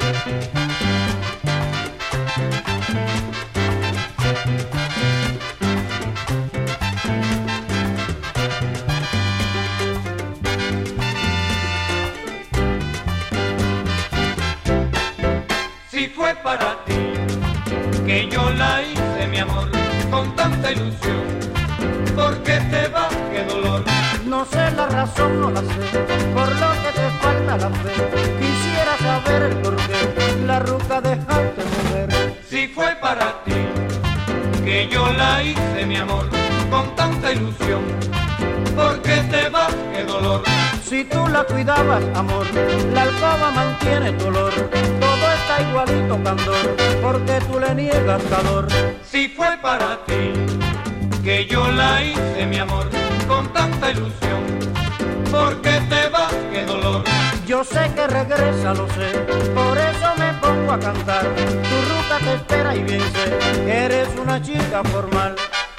Si fue para ti que yo la hice, mi amor, con tanta ilusión, ¿por qué te vas? ¡Qué dolor! No sé la razón, no la sé, por lo que te falta la fe. Quisiera saber el porqué, la ruca dejaste mujer. Si fue para ti que yo la hice, mi amor, con tanta ilusión, ¿por qué te vas? ¡Qué dolor! Si tú la cuidabas, amor, la alcoba mantiene tu olor. Todo está igualito, candor, porque tú le niegas calor. Si fue para ti que yo la hice, mi amor, con tanta ilusión, ¿por qué te vas? ¡Qué dolor! Yo sé que regresa, lo sé, por eso me pongo a cantar. Tu ruta te espera y bien sé, eres una chica formal.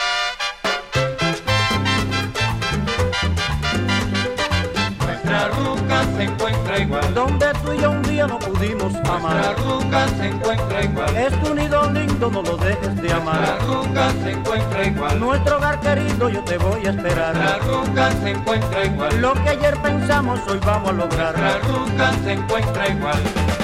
Nuestra ruca se encuentra igual, Donde tú y yo un día no pudimos nuestra amar. ruca se encuentra igual, Es tu nido lindo, no lo dejes de nuestra amar. ruca se encuentra igual, Nuestro hogar querido, yo te voy a nuestra esperar. ruca se encuentra igual, Lo que ayer pensamos, hoy vamos a lograr. nuestra ruca se encuentra igual.